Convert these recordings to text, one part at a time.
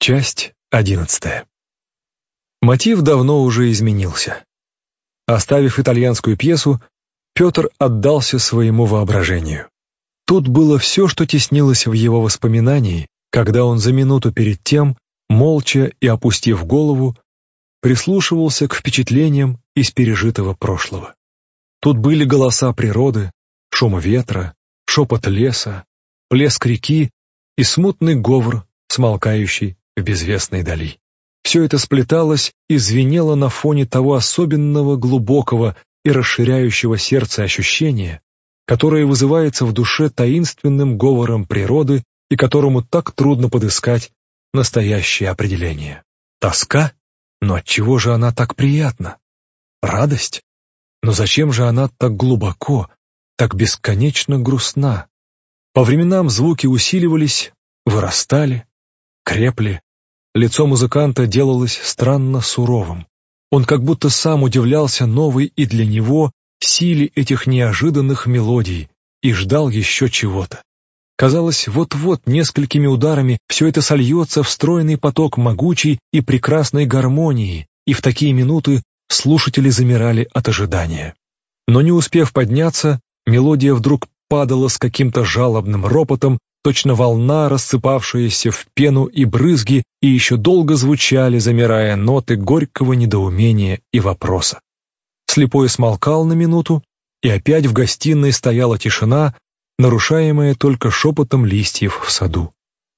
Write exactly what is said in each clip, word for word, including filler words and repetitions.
Часть одиннадцатая. Мотив давно уже изменился. Оставив итальянскую пьесу, Петр отдался своему воображению. Тут было все, что теснилось в его воспоминании, когда он за минуту перед тем, молча и опустив голову, прислушивался к впечатлениям из пережитого прошлого. Тут были голоса природы, шум ветра, шепот леса, плеск реки и смутный говор, смолкающий в безвестной дали. Все это сплеталось и звенело на фоне того особенного, глубокого и расширяющего сердце ощущения, которое вызывается в душе таинственным говором природы и которому так трудно подыскать настоящее определение. Тоска? Но отчего же она так приятна? Радость? Но зачем же она так глубоко, так бесконечно грустна? По временам звуки усиливались, вырастали, крепли. Лицо музыканта делалось странно суровым. Он как будто сам удивлялся новой и для него силе этих неожиданных мелодий и ждал еще чего-то. Казалось, вот-вот несколькими ударами все это сольется в стройный поток могучей и прекрасной гармонии, и в такие минуты слушатели замирали от ожидания. Но не успев подняться, мелодия вдруг падала с каким-то жалобным ропотом, точно волна, рассыпавшаяся в пену и брызги, и еще долго звучали, замирая ноты горького недоумения и вопроса. Слепой смолкал на минуту, и опять в гостиной стояла тишина, нарушаемая только шепотом листьев в саду.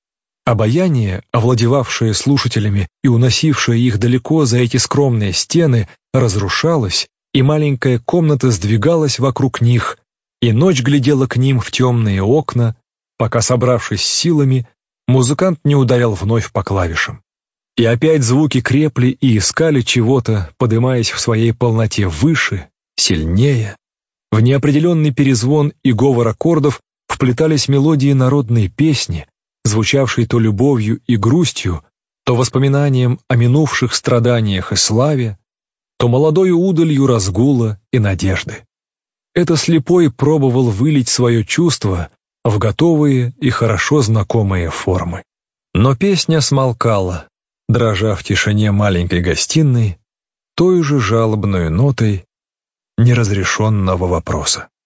Обаяние, овладевавшее слушателями и уносившее их далеко за эти скромные стены, разрушалось, и маленькая комната сдвигалась вокруг них, и ночь глядела к ним в темные окна, пока, собравшись силами, музыкант не ударил вновь по клавишам. И опять звуки крепли и искали чего-то, подымаясь в своей полноте выше, сильнее. В неопределенный перезвон и говор аккордов вплетались мелодии народной песни, звучавшей то любовью и грустью, то воспоминанием о минувших страданиях и славе, то молодою удалью разгула и надежды. Это слепой пробовал вылить свое чувство в готовые и хорошо знакомые формы. Но песня смолкала, дрожа в тишине маленькой гостиной, той же жалобной нотой неразрешенного вопроса.